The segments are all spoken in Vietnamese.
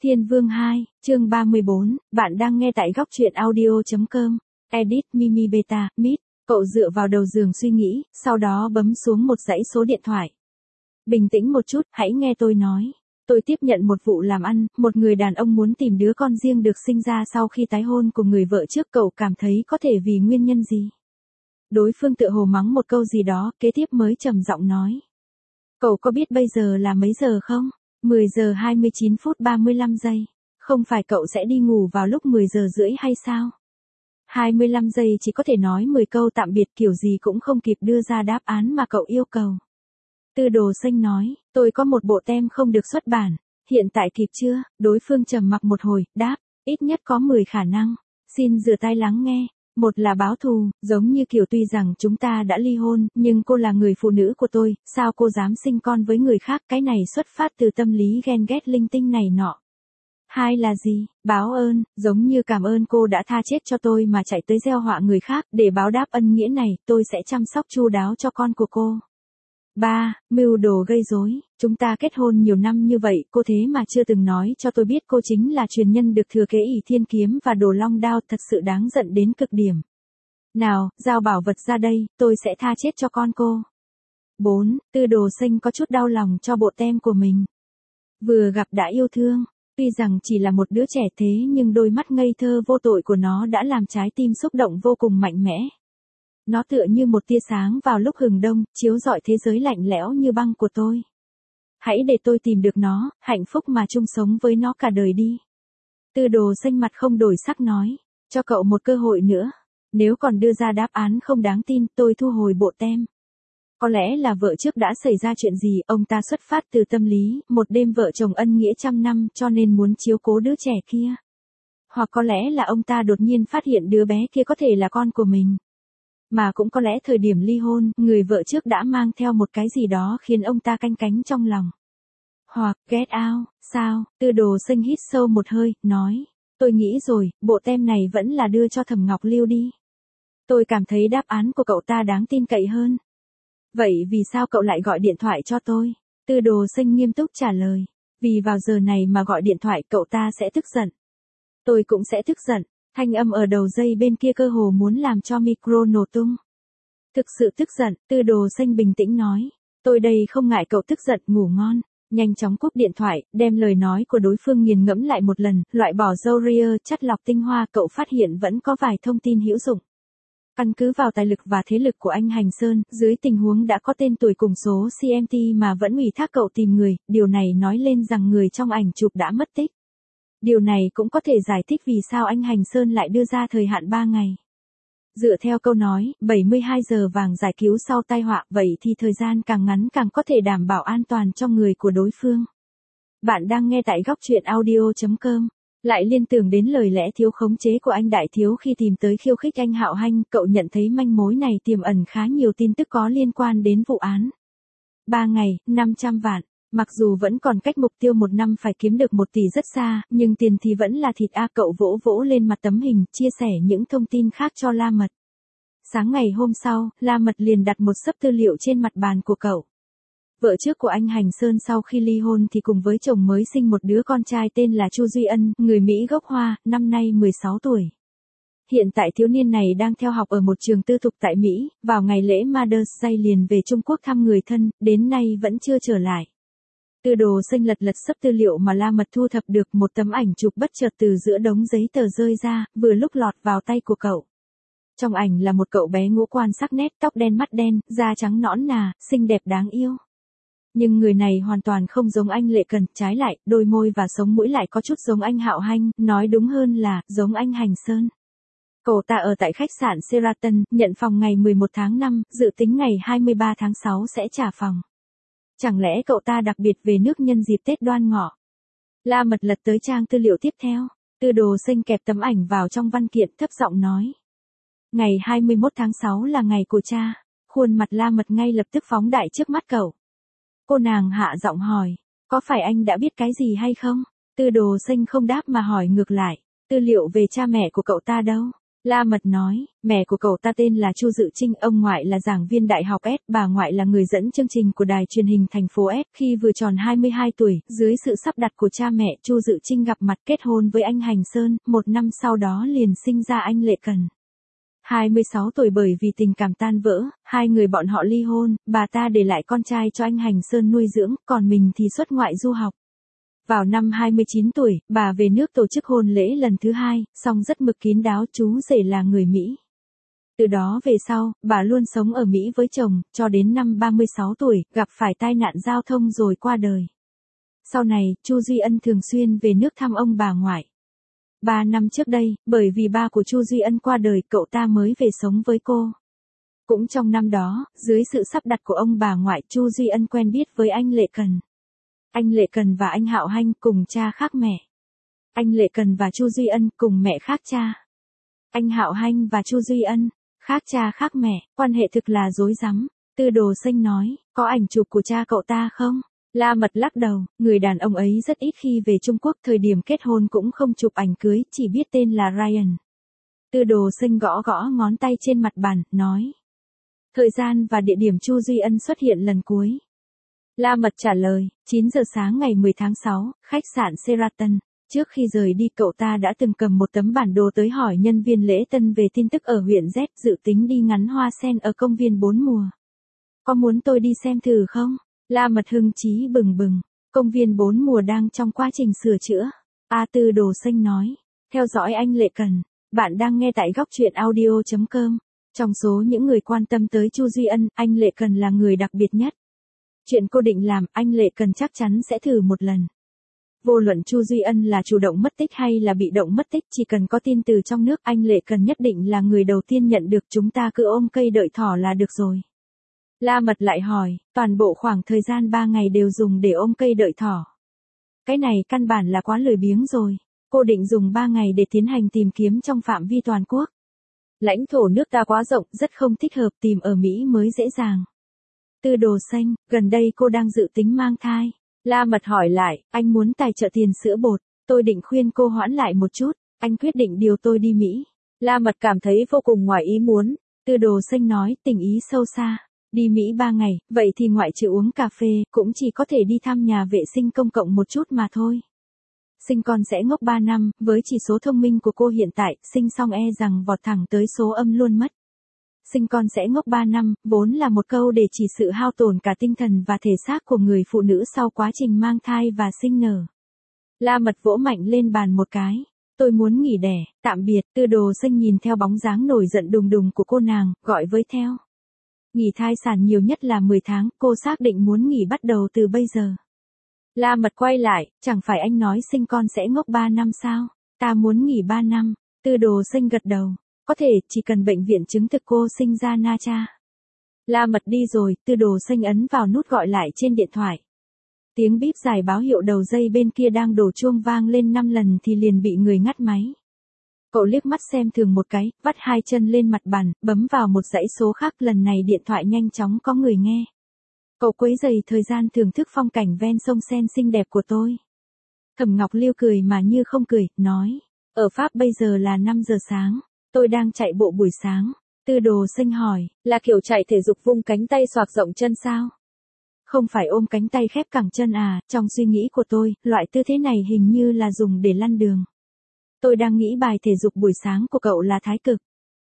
Thiên Vương 2, chương 34, bạn đang nghe tại góc truyện audio.com, edit Mimi Beta, Meet, cậu dựa vào đầu giường suy nghĩ, sau đó bấm xuống một dãy số điện thoại. Bình tĩnh một chút, hãy nghe tôi nói. Tôi tiếp nhận một vụ làm ăn, một người đàn ông muốn tìm đứa con riêng được sinh ra sau khi tái hôn cùng người vợ trước, cậu cảm thấy có thể vì nguyên nhân gì? Đối phương tựa hồ mắng một câu gì đó, kế tiếp mới trầm giọng nói. Cậu có biết bây giờ là mấy giờ không? 10 giờ 29 phút 35 giây. Không phải cậu sẽ đi ngủ vào lúc 10 giờ rưỡi hay sao? 25 giây chỉ có thể nói 10 câu tạm biệt, kiểu gì cũng không kịp đưa ra đáp án mà cậu yêu cầu. Tư Đồ Xanh nói, tôi có một bộ tem không được xuất bản, hiện tại kịp chưa? Đối phương trầm mặc một hồi, đáp, ít nhất có 10 khả năng. Xin rửa tai lắng nghe. Một là báo thù, giống như kiểu tuy rằng chúng ta đã ly hôn, nhưng cô là người phụ nữ của tôi, sao cô dám sinh con với người khác, cái này xuất phát từ tâm lý ghen ghét linh tinh này nọ. Hai là gì? Báo ơn, giống như cảm ơn cô đã tha chết cho tôi mà chạy tới gieo họa người khác, để báo đáp ân nghĩa này, tôi sẽ chăm sóc chu đáo cho con của cô. Ba, mưu đồ gây rối, chúng ta kết hôn nhiều năm như vậy, cô thế mà chưa từng nói cho tôi biết cô chính là truyền nhân được thừa kế ỷ thiên kiếm và đồ long đao, thật sự đáng giận đến cực điểm. Nào, giao bảo vật ra đây, tôi sẽ tha chết cho con cô. 4. Tư Đồ Xanh có chút đau lòng cho bộ tem của mình. Vừa gặp đã yêu thương, tuy rằng chỉ là một đứa trẻ thế nhưng đôi mắt ngây thơ vô tội của nó đã làm trái tim xúc động vô cùng mạnh mẽ. Nó tựa như một tia sáng vào lúc hừng đông, chiếu rọi thế giới lạnh lẽo như băng của tôi. Hãy để tôi tìm được nó, hạnh phúc mà chung sống với nó cả đời đi. Tư Đồ Xanh mặt không đổi sắc nói, cho cậu một cơ hội nữa. Nếu còn đưa ra đáp án không đáng tin, tôi thu hồi bộ tem. Có lẽ là vợ trước đã xảy ra chuyện gì, ông ta xuất phát từ tâm lý, một đêm vợ chồng ân nghĩa trăm năm cho nên muốn chiếu cố đứa trẻ kia. Hoặc có lẽ là ông ta đột nhiên phát hiện đứa bé kia có thể là con của mình. Mà cũng có lẽ thời điểm ly hôn, người vợ trước đã mang theo một cái gì đó khiến ông ta canh cánh trong lòng. Hoặc, get out, sao? Tư Đồ Xanh hít sâu một hơi, nói. Tôi nghĩ rồi, bộ tem này vẫn là đưa cho Thẩm Ngọc Lưu đi. Tôi cảm thấy đáp án của cậu ta đáng tin cậy hơn. Vậy vì sao cậu lại gọi điện thoại cho tôi? Tư Đồ Xanh nghiêm túc trả lời. Vì vào giờ này mà gọi điện thoại cậu ta sẽ tức giận. Tôi cũng sẽ tức giận. Thanh âm ở đầu dây bên kia cơ hồ muốn làm cho micro nổ tung. Thực sự tức giận, Tư Đồ Xanh bình tĩnh nói. Tôi đây không ngại cậu tức giận, ngủ ngon. Nhanh chóng cúp điện thoại, đem lời nói của đối phương nghiền ngẫm lại một lần, loại bỏ Zoria, chắt lọc tinh hoa, cậu phát hiện vẫn có vài thông tin hữu dụng. Căn cứ vào tài lực và thế lực của anh Hành Sơn, dưới tình huống đã có tên tuổi cùng số CMT mà vẫn ủy thác cậu tìm người, điều này nói lên rằng người trong ảnh chụp đã mất tích. Điều này cũng có thể giải thích vì sao anh Hành Sơn lại đưa ra thời hạn 3 ngày. Dựa theo câu nói, 72 giờ vàng giải cứu sau tai họa, vậy thì thời gian càng ngắn càng có thể đảm bảo an toàn cho người của đối phương. Bạn đang nghe tại góc truyện audio.com. Lại liên tưởng đến lời lẽ thiếu khống chế của anh Đại Thiếu khi tìm tới khiêu khích anh Hạo Hanh, cậu nhận thấy manh mối này tiềm ẩn khá nhiều tin tức có liên quan đến vụ án. 3 ngày, 500 vạn. Mặc dù vẫn còn cách mục tiêu 1 năm phải kiếm được 1 tỷ rất xa, nhưng tiền thì vẫn là thịt a, cậu vỗ vỗ lên mặt tấm hình, chia sẻ những thông tin khác cho La Mật. Sáng ngày hôm sau, La Mật liền đặt một xấp tư liệu trên mặt bàn của cậu. Vợ trước của anh Hành Sơn sau khi ly hôn thì cùng với chồng mới sinh một đứa con trai tên là Chu Duy Ân, người Mỹ gốc Hoa, năm nay 16 tuổi. Hiện tại thiếu niên này đang theo học ở một trường tư thục tại Mỹ, vào ngày lễ Mother's Day liền về Trung Quốc thăm người thân, đến nay vẫn chưa trở lại. Tư Đồ Xanh lật xấp tư liệu mà La Mật thu thập được, một tấm ảnh chụp bất chợt từ giữa đống giấy tờ rơi ra, vừa lúc lọt vào tay của cậu. Trong ảnh là một cậu bé ngũ quan sắc nét, tóc đen mắt đen, da trắng nõn nà, xinh đẹp đáng yêu. Nhưng người này hoàn toàn không giống anh Lệ Cần, trái lại, đôi môi và sống mũi lại có chút giống anh Hạo Hanh, nói đúng hơn là, giống anh Hành Sơn. Cậu ta ở tại khách sạn Sheraton, nhận phòng ngày 11 tháng 5, dự tính ngày 23 tháng 6 sẽ trả phòng. Chẳng lẽ cậu ta đặc biệt về nước nhân dịp Tết Đoan Ngọ? La Mật lật tới trang tư liệu tiếp theo, Tư Đồ Xanh kẹp tấm ảnh vào trong văn kiện, thấp giọng nói. Ngày 21 tháng 6 là ngày của cha. Khuôn mặt La Mật ngay lập tức phóng đại trước mắt cậu. Cô nàng hạ giọng hỏi, có phải anh đã biết cái gì hay không? Tư Đồ Xanh không đáp mà hỏi ngược lại, tư liệu về cha mẹ của cậu ta đâu? La Mật nói, mẹ của cậu ta tên là Chu Dự Trinh, ông ngoại là giảng viên đại học S, bà ngoại là người dẫn chương trình của đài truyền hình thành phố S. Khi vừa tròn 22 tuổi, dưới sự sắp đặt của cha mẹ, Chu Dự Trinh gặp mặt kết hôn với anh Hành Sơn, một năm sau đó liền sinh ra anh Lệ Cần. 26 tuổi bởi vì tình cảm tan vỡ, hai người bọn họ ly hôn, bà ta để lại con trai cho anh Hành Sơn nuôi dưỡng, còn mình thì xuất ngoại du học. Vào năm 29 tuổi, bà về nước tổ chức hôn lễ lần thứ hai, song rất mực kín đáo, chú rể là người Mỹ. Từ đó về sau, bà luôn sống ở Mỹ với chồng, cho đến năm 36 tuổi, gặp phải tai nạn giao thông rồi qua đời. Sau này, Chu Duy Ân thường xuyên về nước thăm ông bà ngoại. 3 năm trước đây, bởi vì ba của Chu Duy Ân qua đời, cậu ta mới về sống với cô. Cũng trong năm đó, dưới sự sắp đặt của ông bà ngoại, Chu Duy Ân quen biết với anh Lệ Cần. Anh Lệ Cần và anh Hạo Hanh cùng cha khác mẹ. Anh Lệ Cần và Chu Duy Ân cùng mẹ khác cha. Anh Hạo Hanh và Chu Duy Ân, khác cha khác mẹ, quan hệ thực là rối rắm. Tư Đồ Xanh nói, có ảnh chụp của cha cậu ta không? La Mật lắc đầu, người đàn ông ấy rất ít khi về Trung Quốc, thời điểm kết hôn cũng không chụp ảnh cưới, chỉ biết tên là Ryan. Tư Đồ Xanh gõ gõ ngón tay trên mặt bàn, nói. Thời gian và địa điểm Chu Duy Ân xuất hiện lần cuối. La Mật trả lời, 9 giờ sáng ngày 10 tháng 6, khách sạn Sheraton. Trước khi rời đi, cậu ta đã từng cầm một tấm bản đồ tới hỏi nhân viên lễ tân về tin tức ở huyện Z, dự tính đi ngắm hoa sen ở công viên 4 mùa. Có muốn tôi đi xem thử không? La Mật hưng chí bừng bừng. Công viên 4 mùa đang trong quá trình sửa chữa. Tư Đồ Xanh nói. Theo dõi anh Lệ Cần. Bạn đang nghe tại góc truyện audio.com. Trong số những người quan tâm tới Chu Duy Ân, anh Lệ Cần là người đặc biệt nhất. Chuyện cô định làm, anh Lệ Cần chắc chắn sẽ thử một lần. Vô luận Chu Duy Ân là chủ động mất tích hay là bị động mất tích, chỉ cần có tin từ trong nước, anh Lệ Cần nhất định là người đầu tiên nhận được, chúng ta cứ ôm cây đợi thỏ là được rồi. La Mật lại hỏi, toàn bộ khoảng thời gian 3 ngày đều dùng để ôm cây đợi thỏ. Cái này căn bản là quá lười biếng rồi. Cô định dùng 3 ngày để tiến hành tìm kiếm trong phạm vi toàn quốc. Lãnh thổ nước ta quá rộng, rất không thích hợp, tìm ở Mỹ mới dễ dàng. Tư Đồ Xanh, gần đây cô đang dự tính mang thai. La Mật hỏi lại, anh muốn tài trợ tiền sữa bột. Tôi định khuyên cô hoãn lại một chút, anh quyết định điều tôi đi Mỹ. La Mật cảm thấy vô cùng ngoài ý muốn. Tư Đồ Xanh nói, tình ý sâu xa. Đi Mỹ 3 ngày, vậy thì ngoại trừ uống cà phê, cũng chỉ có thể đi thăm nhà vệ sinh công cộng một chút mà thôi. Sinh con sẽ ngốc 3 năm, với chỉ số thông minh của cô hiện tại, sinh xong e rằng vọt thẳng tới số âm luôn mất. Sinh con sẽ ngốc 3 năm, vốn là một câu để chỉ sự hao tổn cả tinh thần và thể xác của người phụ nữ sau quá trình mang thai và sinh nở. La Mật vỗ mạnh lên bàn một cái. Tôi muốn nghỉ đẻ, tạm biệt. Tư Đồ Xanh nhìn theo bóng dáng nổi giận đùng đùng của cô nàng, gọi với theo. Nghỉ thai sản nhiều nhất là 10 tháng, cô xác định muốn nghỉ bắt đầu từ bây giờ. La Mật quay lại, chẳng phải anh nói sinh con sẽ ngốc 3 năm sao? Ta muốn nghỉ 3 năm. Tư Đồ Xanh gật đầu. Có thể, chỉ cần bệnh viện chứng thực cô sinh ra na cha. La Mật đi rồi, Tư Đồ Xanh ấn vào nút gọi lại trên điện thoại. Tiếng bíp dài báo hiệu đầu dây bên kia đang đổ chuông vang lên 5 lần thì liền bị người ngắt máy. Cậu liếc mắt xem thường một cái, vắt hai chân lên mặt bàn, bấm vào một dãy số khác, lần này điện thoại nhanh chóng có người nghe. Cậu quấy rầy thời gian thưởng thức phong cảnh ven sông Sen xinh đẹp của tôi. Thẩm Ngọc Liêu cười mà như không cười, nói. Ở Pháp bây giờ là 5 giờ sáng, tôi đang chạy bộ buổi sáng. Tư Đồ Xanh hỏi, là kiểu chạy thể dục vung cánh tay xoạc rộng chân sao? Không phải ôm cánh tay khép cẳng chân à, trong suy nghĩ của tôi, loại tư thế này hình như là dùng để lăn đường. Tôi đang nghĩ bài thể dục buổi sáng của cậu là thái cực.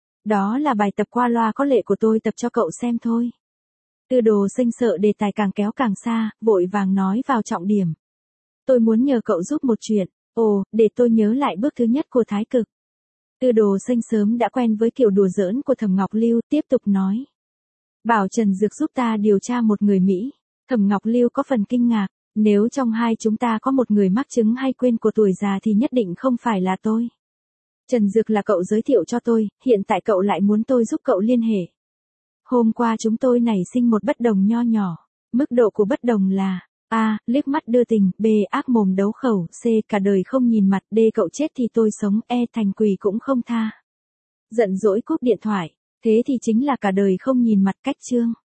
Đó là bài tập qua loa có lệ của tôi tập cho cậu xem thôi. Tư Đồ Xanh sợ đề tài càng kéo càng xa, vội vàng nói vào trọng điểm. Tôi muốn nhờ cậu giúp một chuyện. Ồ, để tôi nhớ lại bước thứ nhất của thái cực. Tư Đồ Xanh sớm đã quen với kiểu đùa giỡn của Thẩm Ngọc Lưu, tiếp tục nói. Bảo Trần Dược giúp ta điều tra một người Mỹ. Thẩm Ngọc Lưu có phần kinh ngạc. Nếu trong hai chúng ta có một người mắc chứng hay quên của tuổi già thì nhất định không phải là tôi. Trần Dược là cậu giới thiệu cho tôi, hiện tại cậu lại muốn tôi giúp cậu liên hệ. Hôm qua chúng tôi nảy sinh một bất đồng nho nhỏ. Mức độ của bất đồng là A. Liếc mắt đưa tình, B. Ác mồm đấu khẩu, C. Cả đời không nhìn mặt, D. Cậu chết thì tôi sống, E. Thành quỳ cũng không tha. Giận dỗi cúp điện thoại. Thế thì chính là cả đời không nhìn mặt cách chương.